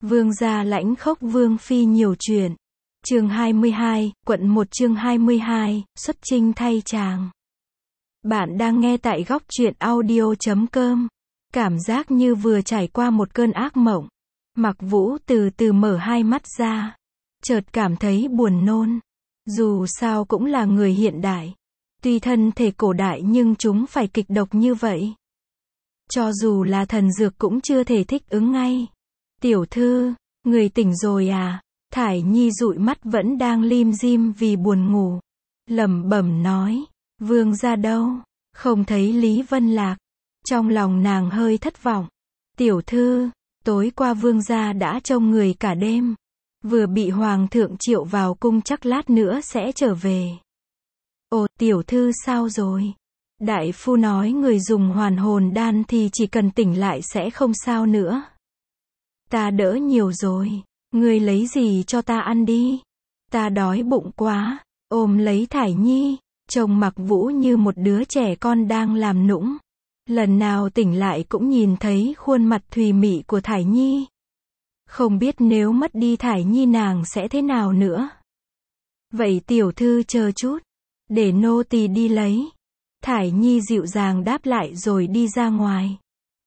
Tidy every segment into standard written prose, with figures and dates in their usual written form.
Vương gia lãnh khốc vương phi nhiều chuyện. Chương 22, quận 1 chương 22, xuất chinh thay chàng. Bạn đang nghe tại góc truyện audio.com. Cảm giác như vừa trải qua một cơn ác mộng. Mặc Vũ từ từ mở hai mắt ra. Chợt cảm thấy buồn nôn. Dù sao cũng là người hiện đại. Tuy thân thể cổ đại nhưng chúng phải kịch độc như vậy. Cho dù là thần dược cũng chưa thể thích ứng ngay. Tiểu thư, người tỉnh rồi à? Thải Nhi dụi mắt vẫn đang lim dim vì buồn ngủ. Lẩm bẩm nói, vương gia đâu? Không thấy Lý Vân Lạc. Trong lòng nàng hơi thất vọng. Tiểu thư, tối qua vương gia đã trông người cả đêm. Vừa bị hoàng thượng triệu vào cung chắc lát nữa sẽ trở về. Ồ, tiểu thư sao rồi? Đại phu nói người dùng hoàn hồn đan thì chỉ cần tỉnh lại sẽ không sao nữa. Ta đỡ nhiều rồi, ngươi lấy gì cho ta ăn đi. Ta đói bụng quá. Ôm lấy Thải Nhi, trông Mặc Vũ như một đứa trẻ con đang làm nũng. Lần nào tỉnh lại cũng nhìn thấy khuôn mặt thùy mị của Thải Nhi. Không biết nếu mất đi Thải Nhi nàng sẽ thế nào nữa. Vậy tiểu thư chờ chút, để nô tỳ đi lấy. Thải Nhi dịu dàng đáp lại rồi đi ra ngoài.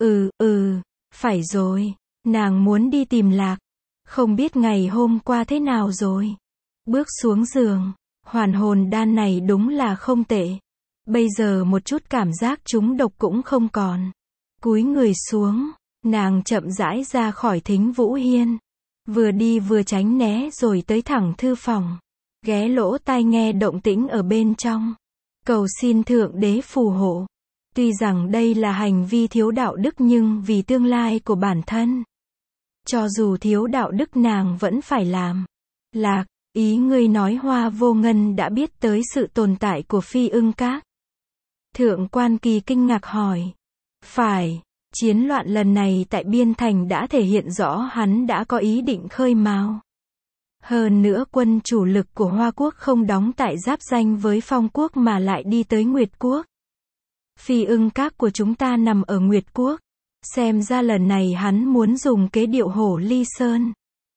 Phải rồi. Nàng muốn đi tìm Lạc. Không biết ngày hôm qua thế nào rồi. Bước xuống giường. Hoàn hồn đan này đúng là không tệ. Bây giờ một chút cảm giác trúng độc cũng không còn. Cúi người xuống. Nàng chậm rãi ra khỏi Thính Vũ Hiên. Vừa đi vừa tránh né rồi tới thẳng thư phòng. Ghé lỗ tai nghe động tĩnh ở bên trong. Cầu xin Thượng Đế phù hộ. Tuy rằng đây là hành vi thiếu đạo đức nhưng vì tương lai của bản thân. Cho dù thiếu đạo đức nàng vẫn phải làm. Lạc, ý ngươi nói Hoa Vô Ngân đã biết tới sự tồn tại của Phi Ưng Các. Thượng Quan Kỳ kinh ngạc hỏi. Phải, chiến loạn lần này tại Biên Thành đã thể hiện rõ hắn đã có ý định khơi mào. Hơn nữa quân chủ lực của Hoa Quốc không đóng tại giáp ranh với Phong Quốc mà lại đi tới Nguyệt Quốc. Phi Ưng Các của chúng ta nằm ở Nguyệt Quốc. Xem ra lần này hắn muốn dùng kế điệu hổ ly sơn.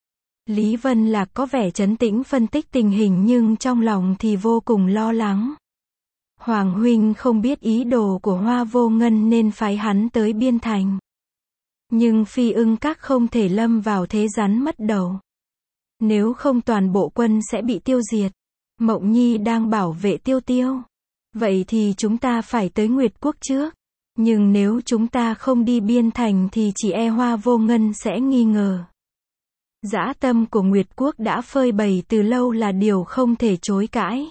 Lý Vân Lạc có vẻ trấn tĩnh phân tích tình hình nhưng trong lòng thì vô cùng lo lắng. Hoàng huynh không biết ý đồ của Hoa Vô Ngân nên phái hắn tới Biên Thành. Nhưng Phi Ưng Các không thể lâm vào thế rắn mất đầu. Nếu không toàn bộ quân sẽ bị tiêu diệt. Mộng Nhi đang bảo vệ Tiêu Tiêu. Vậy thì chúng ta phải tới Nguyệt Quốc trước. Nhưng nếu chúng ta không đi Biên Thành thì chỉ e Hoa Vô Ngân sẽ nghi ngờ. Dã tâm của Nguyệt Quốc đã phơi bày từ lâu là điều không thể chối cãi.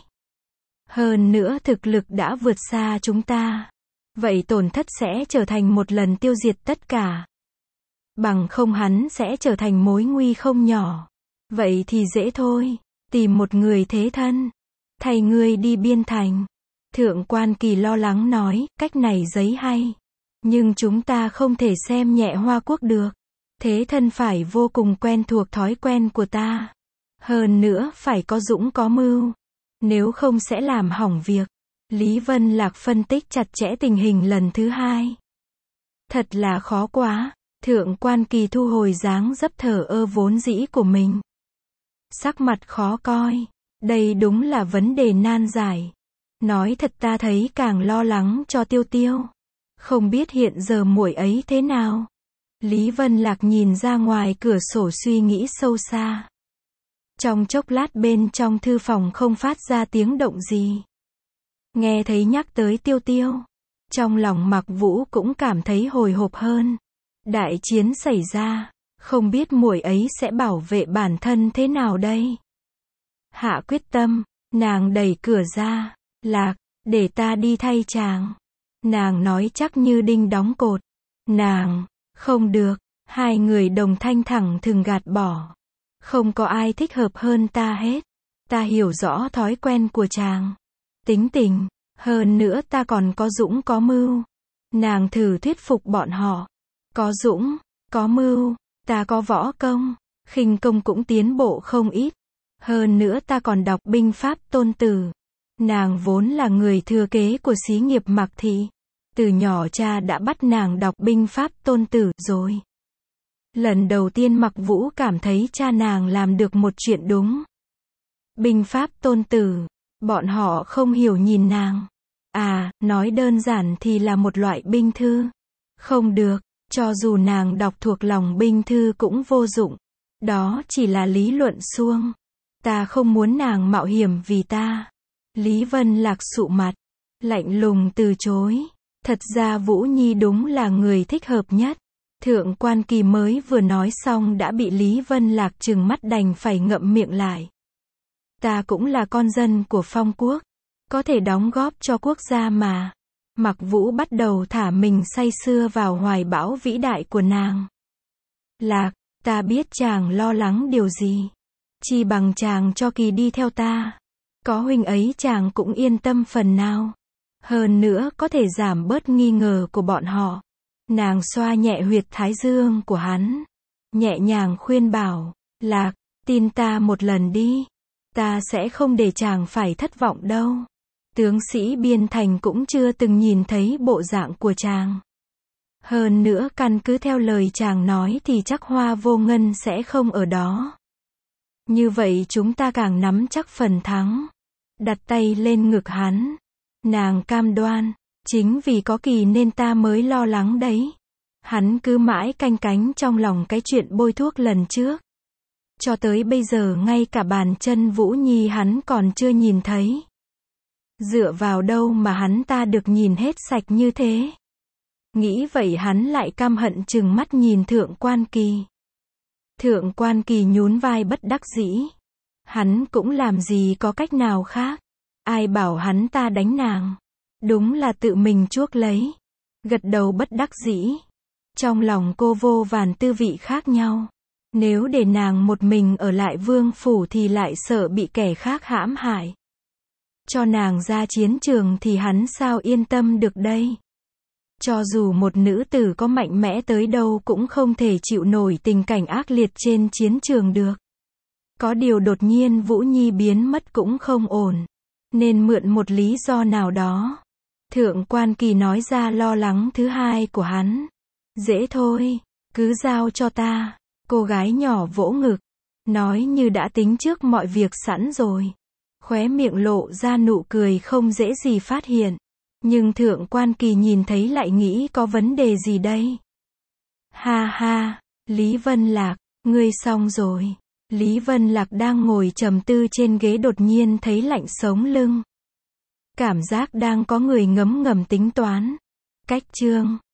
Hơn nữa thực lực đã vượt xa chúng ta. Vậy tổn thất sẽ trở thành một lần tiêu diệt tất cả. Bằng không hắn sẽ trở thành mối nguy không nhỏ. Vậy thì dễ thôi. Tìm một người thế thân. Thay ngươi đi Biên Thành. Thượng Quan Kỳ lo lắng nói, cách này giấy hay. Nhưng chúng ta không thể xem nhẹ Hoa Quốc được. Thế thân phải vô cùng quen thuộc thói quen của ta. Hơn nữa phải có dũng có mưu. Nếu không sẽ làm hỏng việc. Lý Vân Lạc phân tích chặt chẽ tình hình lần thứ hai. Thật là khó quá. Thượng Quan Kỳ thu hồi dáng dấp thờ ơ vốn dĩ của mình. Sắc mặt khó coi. Đây đúng là vấn đề nan giải. Nói thật ta thấy càng lo lắng cho Tiêu Tiêu. Không biết hiện giờ muội ấy thế nào. Lý Vân Lạc nhìn ra ngoài cửa sổ suy nghĩ sâu xa. Trong chốc lát bên trong thư phòng không phát ra tiếng động gì. Nghe thấy nhắc tới Tiêu Tiêu. Trong lòng Mặc Vũ cũng cảm thấy hồi hộp hơn. Đại chiến xảy ra. Không biết muội ấy sẽ bảo vệ bản thân thế nào đây. Hạ quyết tâm. Nàng đẩy cửa ra. Lạc, để ta đi thay chàng. Nàng nói chắc như đinh đóng cột. Nàng, không được. Hai người đồng thanh thẳng thừng gạt bỏ. Không có ai thích hợp hơn ta hết. Ta hiểu rõ thói quen của chàng. Tính tình, hơn nữa ta còn có dũng có mưu. Nàng thử thuyết phục bọn họ. Có dũng, có mưu, ta có võ công, khinh công cũng tiến bộ không ít. Hơn nữa ta còn đọc binh pháp Tôn Tử. Nàng vốn là người thừa kế của xí nghiệp Mạc Thị. Từ nhỏ cha đã bắt nàng đọc binh pháp Tôn Tử rồi. Lần đầu tiên Mặc Vũ cảm thấy cha nàng làm được một chuyện đúng. Binh pháp tôn tử. Bọn họ không hiểu nhìn nàng. À, nói đơn giản thì là một loại binh thư. Không được, cho dù nàng đọc thuộc lòng binh thư cũng vô dụng. Đó chỉ là lý luận suông. Ta không muốn nàng mạo hiểm vì ta. Lý Vân Lạc sụ mặt, lạnh lùng từ chối. Thật ra Vũ Nhi đúng là người thích hợp nhất. Thượng Quan Kỳ mới vừa nói xong đã bị Lý Vân Lạc trừng mắt đành phải ngậm miệng lại. Ta cũng là con dân của Phong quốc, có thể đóng góp cho quốc gia mà. Mặc Vũ bắt đầu thả mình say sưa vào hoài bão vĩ đại của nàng. Lạc, ta biết chàng lo lắng điều gì. Chi bằng chàng cho Kỳ đi theo ta. Có huynh ấy chàng cũng yên tâm phần nào. Hơn nữa có thể giảm bớt nghi ngờ của bọn họ. Nàng xoa nhẹ huyệt thái dương của hắn. Nhẹ nhàng khuyên bảo, Lạc, tin ta một lần đi. Ta sẽ không để chàng phải thất vọng đâu. Tướng sĩ biên thành cũng chưa từng nhìn thấy bộ dạng của chàng. Hơn nữa căn cứ theo lời chàng nói thì chắc Hoa Vô Ngân sẽ không ở đó. Như vậy chúng ta càng nắm chắc phần thắng. Đặt tay lên ngực hắn. Nàng cam đoan, chính vì có Kỳ nên ta mới lo lắng đấy. Hắn cứ mãi canh cánh trong lòng cái chuyện bôi thuốc lần trước. Cho tới bây giờ ngay cả bàn chân Vũ Nhi hắn còn chưa nhìn thấy. Dựa vào đâu mà hắn ta được nhìn hết sạch như thế? Nghĩ vậy hắn lại căm hận trừng mắt nhìn Thượng Quan Kỳ. Thượng Quan Kỳ nhún vai bất đắc dĩ. Hắn cũng làm gì có cách nào khác. Ai bảo hắn ta đánh nàng. Đúng là tự mình chuốc lấy. Gật đầu bất đắc dĩ. Trong lòng cô vô vàn tư vị khác nhau. Nếu để nàng một mình ở lại vương phủ thì lại sợ bị kẻ khác hãm hại. Cho nàng ra chiến trường thì hắn sao yên tâm được đây. Cho dù một nữ tử có mạnh mẽ tới đâu cũng không thể chịu nổi tình cảnh ác liệt trên chiến trường được. Có điều đột nhiên Vũ Nhi biến mất cũng không ổn. Nên mượn một lý do nào đó. Thượng Quan Kỳ nói ra lo lắng thứ hai của hắn. Dễ thôi, cứ giao cho ta. Cô gái nhỏ vỗ ngực. Nói như đã tính trước mọi việc sẵn rồi. Khóe miệng lộ ra nụ cười không dễ gì phát hiện. Nhưng Thượng Quan Kỳ nhìn thấy lại nghĩ có vấn đề gì đây. Ha ha, Lý Vân Lạc, ngươi xong rồi. Lý Vân Lạc đang ngồi trầm tư trên ghế đột nhiên thấy lạnh sống lưng. Cảm giác đang có người ngấm ngầm tính toán. Cách chương